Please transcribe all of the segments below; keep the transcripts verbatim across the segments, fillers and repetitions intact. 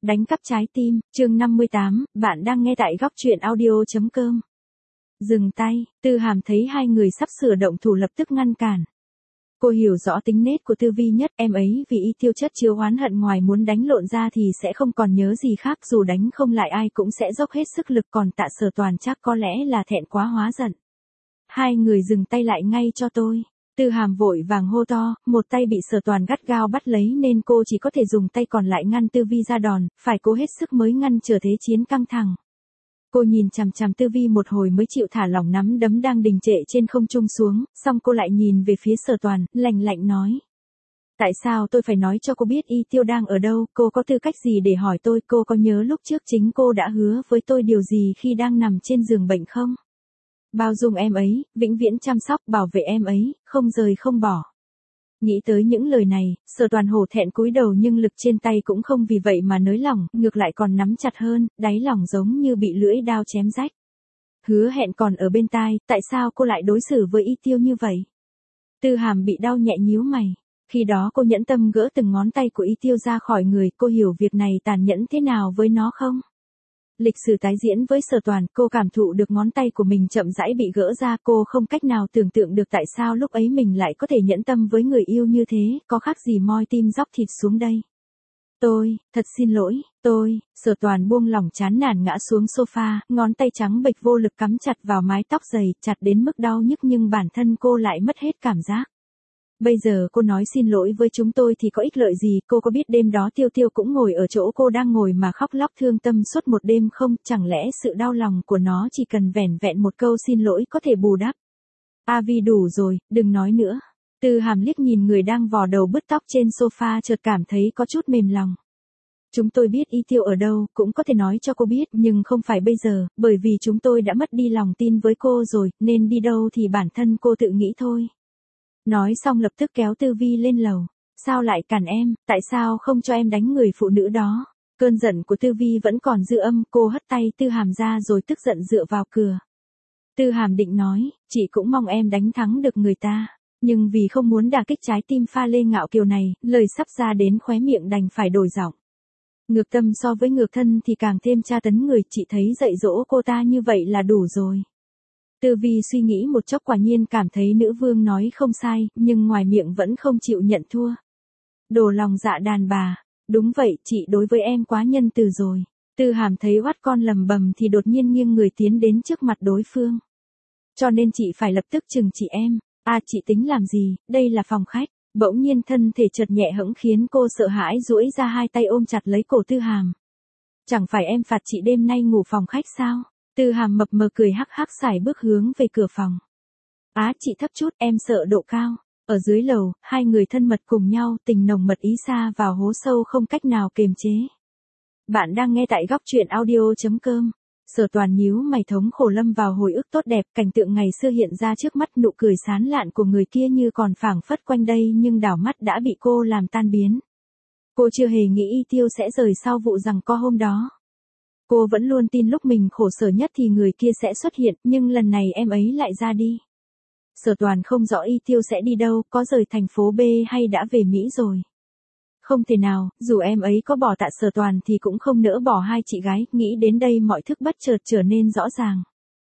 Đánh cắp trái tim, chương năm mươi tám, bạn đang nghe tại góc truyện audio.com. Dừng tay, Tư Hàm thấy hai người sắp sửa động thủ lập tức ngăn cản. Cô hiểu rõ tính nết của Tư Vi nhất, em ấy vì y tiêu chất chứa oán hận ngoài muốn đánh lộn ra thì sẽ không còn nhớ gì khác, dù đánh không lại ai cũng sẽ dốc hết sức lực, còn Tạ Sở Toàn chắc có lẽ là thẹn quá hóa giận. Hai người dừng tay lại ngay cho tôi. Tư Hàm vội vàng hô to, một tay bị Sở Toàn gắt gao bắt lấy nên cô chỉ có thể dùng tay còn lại ngăn Tư Vi ra đòn, phải cố hết sức mới ngăn trở thế chiến căng thẳng. Cô nhìn chằm chằm Tư Vi một hồi mới chịu thả lỏng nắm đấm đang đình trệ trên không trung xuống, xong cô lại nhìn về phía Sở Toàn, lạnh lạnh nói. Tại sao tôi phải nói cho cô biết y tiêu đang ở đâu, cô có tư cách gì để hỏi tôi, cô có nhớ lúc trước chính cô đã hứa với tôi điều gì khi đang nằm trên giường bệnh không? Bao dung em ấy, vĩnh viễn chăm sóc, bảo vệ em ấy, không rời không bỏ. Nghĩ tới những lời này, Sở Toàn hổ thẹn cúi đầu nhưng lực trên tay cũng không vì vậy mà nới lỏng, ngược lại còn nắm chặt hơn, đáy lòng giống như bị lưỡi dao chém rách. Hứa hẹn còn ở bên tai, tại sao cô lại đối xử với y tiêu như vậy? Tư Hàm bị đau nhẹ nhíu mày. Khi đó cô nhẫn tâm gỡ từng ngón tay của y tiêu ra khỏi người, cô hiểu việc này tàn nhẫn thế nào với nó không? Lịch sử tái diễn với Sở Toàn, cô cảm thụ được ngón tay của mình chậm rãi bị gỡ ra, cô không cách nào tưởng tượng được tại sao lúc ấy mình lại có thể nhẫn tâm với người yêu như thế, có khác gì moi tim dóc thịt xuống đây. Tôi, thật xin lỗi, tôi, Sở Toàn buông lỏng chán nản ngã xuống sofa, ngón tay trắng bệch vô lực cắm chặt vào mái tóc dày, chặt đến mức đau nhức nhưng bản thân cô lại mất hết cảm giác. Bây giờ cô nói xin lỗi với chúng tôi thì có ích lợi gì, cô có biết đêm đó Tiêu Tiêu cũng ngồi ở chỗ cô đang ngồi mà khóc lóc thương tâm suốt một đêm không, chẳng lẽ sự đau lòng của nó chỉ cần vẻn vẹn một câu xin lỗi có thể bù đắp. A Vi đủ rồi, đừng nói nữa. Tư Hàm liếc nhìn người đang vò đầu bứt tóc trên sofa chợt cảm thấy có chút mềm lòng. Chúng tôi biết y tiêu ở đâu, cũng có thể nói cho cô biết, nhưng không phải bây giờ, bởi vì chúng tôi đã mất đi lòng tin với cô rồi, nên đi đâu thì bản thân cô tự nghĩ thôi. Nói xong lập tức kéo Tư Vi lên lầu. Sao lại cản em, tại sao không cho em đánh người phụ nữ đó? Cơn giận của Tư Vi vẫn còn dư âm, cô hất tay Tư Hàm ra rồi tức giận dựa vào cửa. Tư Hàm định nói, chị cũng mong em đánh thắng được người ta. Nhưng vì không muốn đả kích trái tim pha lê ngạo kiều này, lời sắp ra đến khóe miệng đành phải đổi giọng. Ngược tâm so với ngược thân thì càng thêm tra tấn người, chị thấy dạy dỗ cô ta như vậy là đủ rồi. Tư Vi suy nghĩ một chốc quả nhiên cảm thấy nữ vương nói không sai, nhưng ngoài miệng vẫn không chịu nhận thua. Đồ lòng dạ đàn bà, đúng vậy, chị đối với em quá nhân từ rồi. Tư Hàm thấy oát con lầm bầm thì đột nhiên nghiêng người tiến đến trước mặt đối phương. Cho nên chị phải lập tức trừng trị em. À, chị tính làm gì, đây là phòng khách. Bỗng nhiên thân thể chợt nhẹ hẫng khiến cô sợ hãi duỗi ra hai tay ôm chặt lấy cổ Tư Hàm. Chẳng phải em phạt chị đêm nay ngủ phòng khách sao? Tư Hàm mập mờ cười hắc hắc sải bước hướng về cửa phòng. Á, chị thấp chút, em sợ độ cao. Ở dưới lầu, hai người thân mật cùng nhau, tình nồng mật ý xa vào hố sâu không cách nào kiềm chế. Bạn đang nghe tại góc truyện audio.com. Sở Toàn nhíu mày thống khổ lâm vào hồi ức tốt đẹp, cảnh tượng ngày xưa hiện ra trước mắt, nụ cười sán lạn của người kia như còn phảng phất quanh đây nhưng đảo mắt đã bị cô làm tan biến. Cô chưa hề nghĩ y tiêu sẽ rời sau vụ giằng co hôm đó. Cô vẫn luôn tin lúc mình khổ sở nhất thì người kia sẽ xuất hiện, nhưng lần này em ấy lại ra đi. Sở Toàn không rõ y tiêu sẽ đi đâu, có rời thành phố B hay đã về Mỹ rồi. Không thể nào, dù em ấy có bỏ Tạ Sở Toàn thì cũng không nỡ bỏ hai chị gái, nghĩ đến đây mọi thức bất chợt trở nên rõ ràng.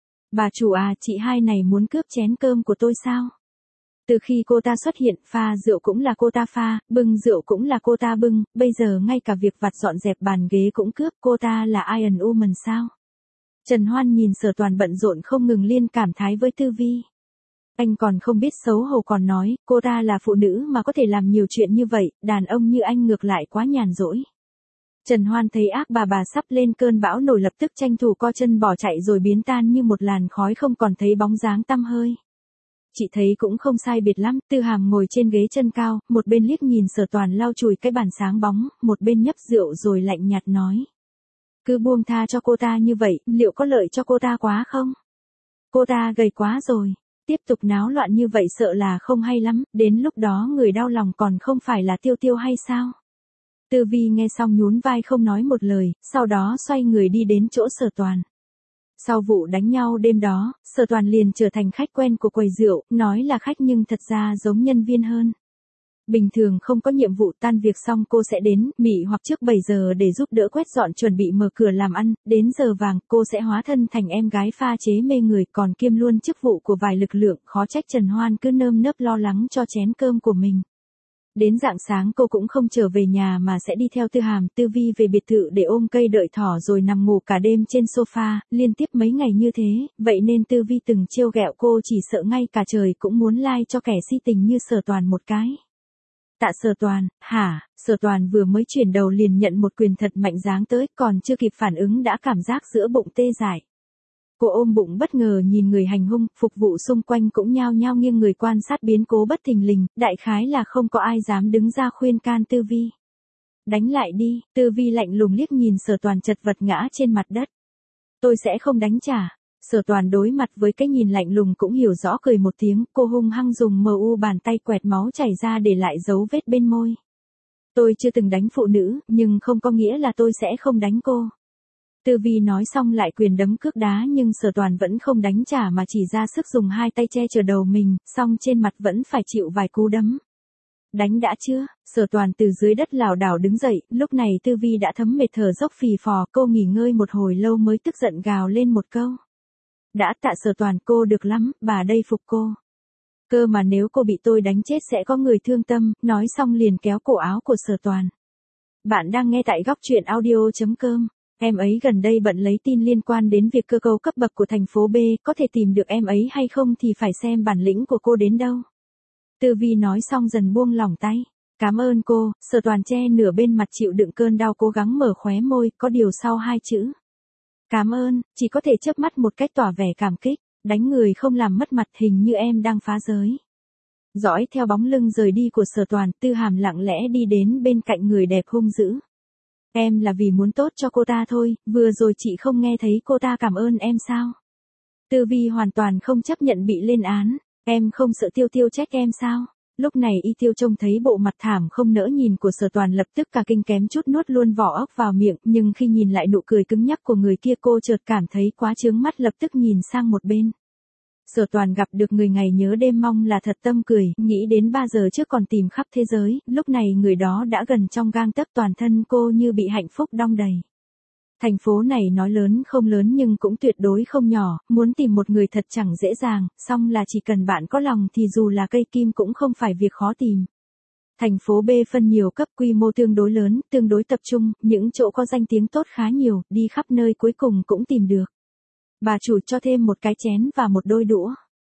Bà chủ à, chị hai này muốn cướp chén cơm của tôi sao? Từ khi cô ta xuất hiện, pha rượu cũng là cô ta pha, bưng rượu cũng là cô ta bưng, bây giờ ngay cả việc vặt dọn dẹp bàn ghế cũng cướp, cô ta là Iron Woman sao? Trần Hoan nhìn Sở Toàn bận rộn không ngừng liên cảm thái với Tư Vi. Anh còn không biết xấu hổ còn nói, cô ta là phụ nữ mà có thể làm nhiều chuyện như vậy, đàn ông như anh ngược lại quá nhàn rỗi. Trần Hoan thấy ác bà bà sắp lên cơn bão nổi lập tức tranh thủ co chân bỏ chạy rồi biến tan như một làn khói không còn thấy bóng dáng tăm hơi. Chị thấy cũng không sai biệt lắm, Tư Hàm ngồi trên ghế chân cao, một bên liếc nhìn Sở Toàn lau chùi cái bàn sáng bóng, một bên nhấp rượu rồi lạnh nhạt nói. Cứ buông tha cho cô ta như vậy, liệu có lợi cho cô ta quá không? Cô ta gầy quá rồi, tiếp tục náo loạn như vậy sợ là không hay lắm, đến lúc đó người đau lòng còn không phải là Tiêu Tiêu hay sao? Tư Vi nghe xong nhún vai không nói một lời, sau đó xoay người đi đến chỗ Sở Toàn. Sau vụ đánh nhau đêm đó, Sở Toàn liền trở thành khách quen của quầy rượu, nói là khách nhưng thật ra giống nhân viên hơn. Bình thường không có nhiệm vụ tan việc xong cô sẽ đến, mị hoặc trước bảy giờ để giúp đỡ quét dọn chuẩn bị mở cửa làm ăn, đến giờ vàng cô sẽ hóa thân thành em gái pha chế mê người còn kiêm luôn chức vụ của vài lực lượng, khó trách Trần Hoan cứ nơm nớp lo lắng cho chén cơm của mình. Đến rạng sáng cô cũng không trở về nhà mà sẽ đi theo Tư Hàm, Tư Vi về biệt thự để ôm cây đợi thỏ rồi nằm ngủ cả đêm trên sofa, liên tiếp mấy ngày như thế, vậy nên Tư Vi từng trêu ghẹo cô chỉ sợ ngay cả trời cũng muốn lai cho kẻ si tình như Sở Toàn một cái. Tạ Sở Toàn, hả? Sở Toàn vừa mới chuyển đầu liền nhận một quyền thật mạnh giáng tới, còn chưa kịp phản ứng đã cảm giác giữa bụng tê dại. Cô ôm bụng bất ngờ nhìn người hành hung, phục vụ xung quanh cũng nhao nhao nghiêng người quan sát biến cố bất thình lình, đại khái là không có ai dám đứng ra khuyên can Tư Vi. Đánh lại đi, Tư Vi lạnh lùng liếc nhìn Sở Toàn chật vật ngã trên mặt đất. Tôi sẽ không đánh trả. Sở Toàn đối mặt với cái nhìn lạnh lùng cũng hiểu rõ cười một tiếng, cô hung hăng dùng mờ u bàn tay quẹt máu chảy ra để lại dấu vết bên môi. Tôi chưa từng đánh phụ nữ, nhưng không có nghĩa là tôi sẽ không đánh cô. Tư Vi nói xong lại quyền đấm cước đá nhưng Sở Toàn vẫn không đánh trả mà chỉ ra sức dùng hai tay che chở đầu mình, song trên mặt vẫn phải chịu vài cú đấm. Đánh đã chưa? Sở Toàn từ dưới đất lảo đảo đứng dậy, lúc này Tư Vi đã thấm mệt thở dốc phì phò, cô nghỉ ngơi một hồi lâu mới tức giận gào lên một câu. Đã Tạ Sở Toàn, cô được lắm, bà đây phục cô. Cơ mà nếu cô bị tôi đánh chết sẽ có người thương tâm, nói xong liền kéo cổ áo của Sở Toàn. Bạn đang nghe tại góc truyện audio chấm com. Em ấy gần đây bận lấy tin liên quan đến việc cơ cấu cấp bậc của thành phố B, có thể tìm được em ấy hay không thì phải xem bản lĩnh của cô đến đâu. Tư Vi nói xong dần buông lỏng tay. Cảm ơn cô. Sở Toàn che nửa bên mặt chịu đựng cơn đau cố gắng mở khóe môi, có điều sau hai chữ. Cảm ơn, chỉ có thể chớp mắt một cách tỏ vẻ cảm kích, đánh người không làm mất mặt hình như em đang phá giới. Dõi theo bóng lưng rời đi của Sở Toàn, Tư Hàm lặng lẽ đi đến bên cạnh người đẹp hung dữ. Em là vì muốn tốt cho cô ta thôi, vừa rồi chị không nghe thấy cô ta cảm ơn em sao? Tư Vi hoàn toàn không chấp nhận bị lên án, em không sợ Tiêu Tiêu trách em sao? Lúc này Y Tiêu trông thấy bộ mặt thảm không nỡ nhìn của Sở Toàn lập tức cả kinh kém chút nuốt luôn vỏ óc vào miệng, nhưng khi nhìn lại nụ cười cứng nhắc của người kia cô chợt cảm thấy quá chướng mắt lập tức nhìn sang một bên. Sở Toàn gặp được người ngày nhớ đêm mong là thật tâm cười, nghĩ đến ba giờ trước còn tìm khắp thế giới, lúc này người đó đã gần trong gang tấc, toàn thân cô như bị hạnh phúc đong đầy. Thành phố này nói lớn không lớn nhưng cũng tuyệt đối không nhỏ, muốn tìm một người thật chẳng dễ dàng, song là chỉ cần bạn có lòng thì dù là cây kim cũng không phải việc khó tìm. Thành phố B phân nhiều cấp, quy mô tương đối lớn, tương đối tập trung, những chỗ có danh tiếng tốt khá nhiều, đi khắp nơi cuối cùng cũng tìm được. Bà chủ cho thêm một cái chén và một đôi đũa.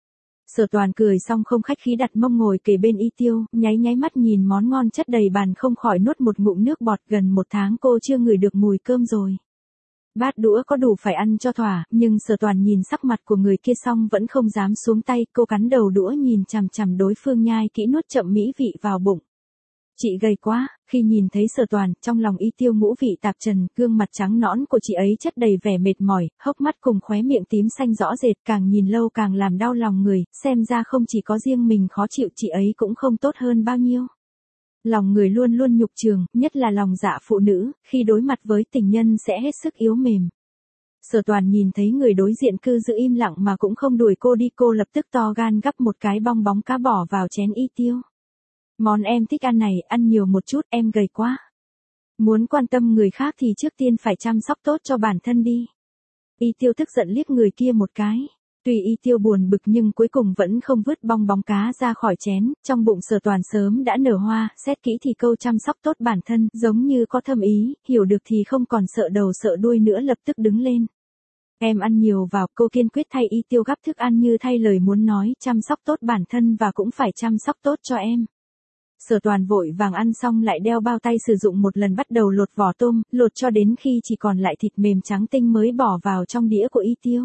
Sở Toàn cười xong không khách khí đặt mông ngồi kề bên Y Tiêu, nháy nháy mắt nhìn món ngon chất đầy bàn không khỏi nuốt một ngụm nước bọt, gần một tháng cô chưa ngửi được mùi cơm rồi. Bát đũa có đủ phải ăn cho thỏa, nhưng Sở Toàn nhìn sắc mặt của người kia xong vẫn không dám xuống tay, cô cắn đầu đũa nhìn chằm chằm đối phương nhai kỹ nuốt chậm mỹ vị vào bụng. Chị gầy quá, khi nhìn thấy Sở Toàn, trong lòng Y Tiêu ngũ vị tạp trần, gương mặt trắng nõn của chị ấy chất đầy vẻ mệt mỏi, hốc mắt cùng khóe miệng tím xanh rõ rệt, càng nhìn lâu càng làm đau lòng người, xem ra không chỉ có riêng mình khó chịu, chị ấy cũng không tốt hơn bao nhiêu. Lòng người luôn luôn nhục trường, nhất là lòng dạ phụ nữ, khi đối mặt với tình nhân sẽ hết sức yếu mềm. Sở Toàn nhìn thấy người đối diện cứ giữ im lặng mà cũng không đuổi cô đi, cô lập tức to gan gắp một cái bong bóng cá bỏ vào chén Y Tiêu. Món em thích ăn này, ăn nhiều một chút, em gầy quá. Muốn quan tâm người khác thì trước tiên phải chăm sóc tốt cho bản thân đi. Y Tiêu tức giận liếc người kia một cái. Tuy Y Tiêu buồn bực nhưng cuối cùng vẫn không vứt bong bóng cá ra khỏi chén, trong bụng Sở Toàn sớm đã nở hoa, xét kỹ thì câu chăm sóc tốt bản thân, giống như có thâm ý, hiểu được thì không còn sợ đầu sợ đuôi nữa, lập tức đứng lên. Em ăn nhiều vào, cô kiên quyết thay Y Tiêu gắp thức ăn như thay lời muốn nói, chăm sóc tốt bản thân và cũng phải chăm sóc tốt cho em. Sở Toàn vội vàng ăn xong lại đeo bao tay sử dụng một lần, bắt đầu lột vỏ tôm, lột cho đến khi chỉ còn lại thịt mềm trắng tinh mới bỏ vào trong đĩa của Y Tiêu.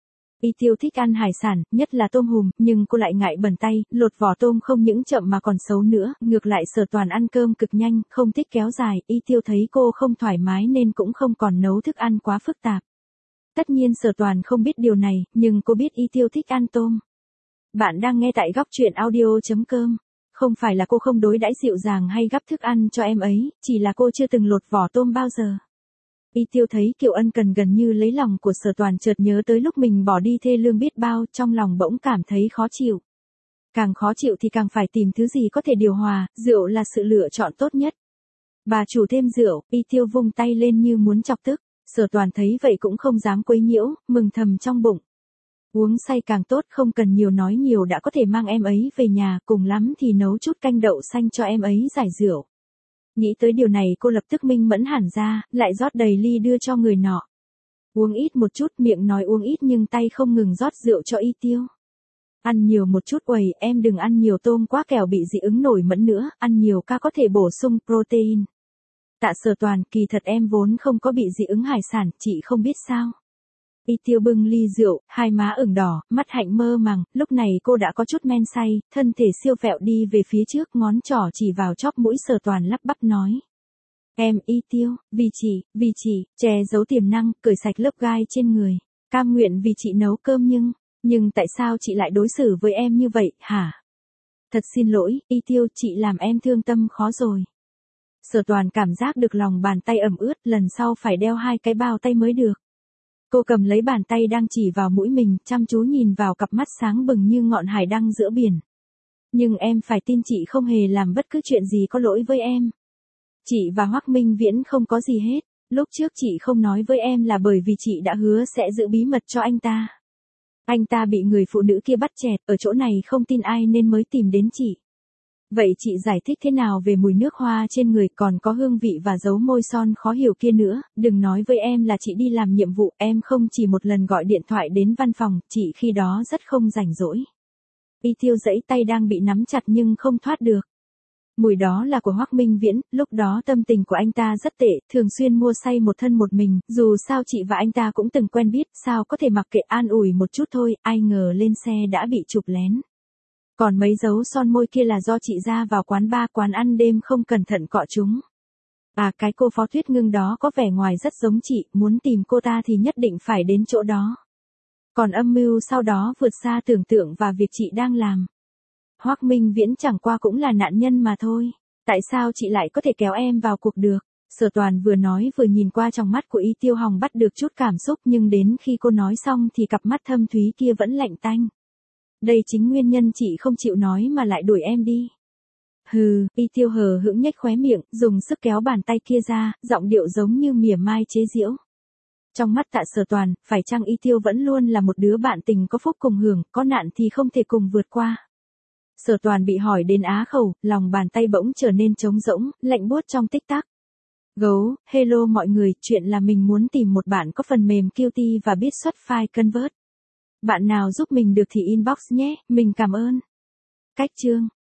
Y Tiêu thích ăn hải sản, nhất là tôm hùm, nhưng cô lại ngại bẩn tay, lột vỏ tôm không những chậm mà còn xấu nữa, ngược lại Sở Toàn ăn cơm cực nhanh, không thích kéo dài, Y Tiêu thấy cô không thoải mái nên cũng không còn nấu thức ăn quá phức tạp. Tất nhiên Sở Toàn không biết điều này, nhưng cô biết Y Tiêu thích ăn tôm. Bạn đang nghe tại góc truyện audio chấm com. Không phải là cô không đối đãi dịu dàng hay gắp thức ăn cho em ấy, chỉ là cô chưa từng lột vỏ tôm bao giờ. Y Tiêu thấy Kiều ân cần gần như lấy lòng của Sở Toàn, chợt nhớ tới lúc mình bỏ đi thê lương biết bao, trong lòng bỗng cảm thấy khó chịu. Càng khó chịu thì càng phải tìm thứ gì có thể điều hòa, rượu là sự lựa chọn tốt nhất. Bà chủ thêm rượu, Y Tiêu vung tay lên như muốn chọc tức. Sở Toàn thấy vậy cũng không dám quấy nhiễu, mừng thầm trong bụng. Uống say càng tốt, không cần nhiều nói nhiều đã có thể mang em ấy về nhà, cùng lắm thì nấu chút canh đậu xanh cho em ấy giải rượu. Nghĩ tới điều này cô lập tức minh mẫn hẳn ra, lại rót đầy ly đưa cho người nọ. Uống ít một chút, miệng nói uống ít nhưng tay không ngừng rót rượu cho Y Tiêu. Ăn nhiều một chút uầy, em đừng ăn nhiều tôm quá kẻo bị dị ứng nổi mẫn nữa, ăn nhiều ca có thể bổ sung protein. Tạ Sở Toàn, kỳ thật em vốn không có bị dị ứng hải sản, chị không biết sao. Y Tiêu bưng ly rượu, hai má ửng đỏ, mắt hạnh mơ màng, lúc này cô đã có chút men say, thân thể siêu vẹo đi về phía trước, ngón trỏ chỉ vào chóp mũi Sở Toàn lắp bắp nói. Em, Y Tiêu, vì chị, vì chị, che giấu tiềm năng, cởi sạch lớp gai trên người, cam nguyện vì chị nấu cơm nhưng, nhưng tại sao chị lại đối xử với em như vậy, hả? Thật xin lỗi, Y Tiêu, chị làm em thương tâm khó rồi. Sở Toàn cảm giác được lòng bàn tay ẩm ướt, lần sau phải đeo hai cái bao tay mới được. Cô cầm lấy bàn tay đang chỉ vào mũi mình, chăm chú nhìn vào cặp mắt sáng bừng như ngọn hải đăng giữa biển. Nhưng em phải tin chị không hề làm bất cứ chuyện gì có lỗi với em. Chị và Hoắc Minh Viễn không có gì hết. Lúc trước chị không nói với em là bởi vì chị đã hứa sẽ giữ bí mật cho anh ta. Anh ta bị người phụ nữ kia bắt chẹt, ở chỗ này không tin ai nên mới tìm đến chị. Vậy chị giải thích thế nào về mùi nước hoa trên người còn có hương vị và dấu môi son khó hiểu kia nữa, đừng nói với em là chị đi làm nhiệm vụ, em không chỉ một lần gọi điện thoại đến văn phòng, chị khi đó rất không rảnh rỗi. Y Tiêu giãy tay đang bị nắm chặt nhưng không thoát được. Mùi đó là của Hoắc Minh Viễn, lúc đó tâm tình của anh ta rất tệ, thường xuyên mua say một thân một mình, dù sao chị và anh ta cũng từng quen biết, sao có thể mặc kệ, an ủi một chút thôi, ai ngờ lên xe đã bị chụp lén. Còn mấy dấu son môi kia là do chị ra vào quán bar quán ăn đêm không cẩn thận cọ chúng. À cái cô Phó Thuyết Ngưng đó có vẻ ngoài rất giống chị, muốn tìm cô ta thì nhất định phải đến chỗ đó. Còn âm mưu sau đó vượt xa tưởng tượng và việc chị đang làm. Hoắc Minh Viễn chẳng qua cũng là nạn nhân mà thôi. Tại sao chị lại có thể kéo em vào cuộc được? Sở Toàn vừa nói vừa nhìn qua trong mắt của Y Tiêu Hồng bắt được chút cảm xúc nhưng đến khi cô nói xong thì cặp mắt thâm thúy kia vẫn lạnh tanh. Đây chính nguyên nhân chị không chịu nói mà lại đuổi em đi. Hừ, Y Tiêu hờ hững nhếch khóe miệng, dùng sức kéo bàn tay kia ra, giọng điệu giống như mỉa mai chế giễu. Trong mắt Tạ Sở Toàn, phải chăng Y Tiêu vẫn luôn là một đứa bạn tình có phúc cùng hưởng, có nạn thì không thể cùng vượt qua. Sở Toàn bị hỏi đến á khẩu, lòng bàn tay bỗng trở nên trống rỗng, lạnh buốt trong tích tắc. Gấu, hello mọi người, chuyện là mình muốn tìm một bạn có phần mềm Qt và biết xuất file convert. Bạn nào giúp mình được thì inbox nhé, mình cảm ơn. Cách chương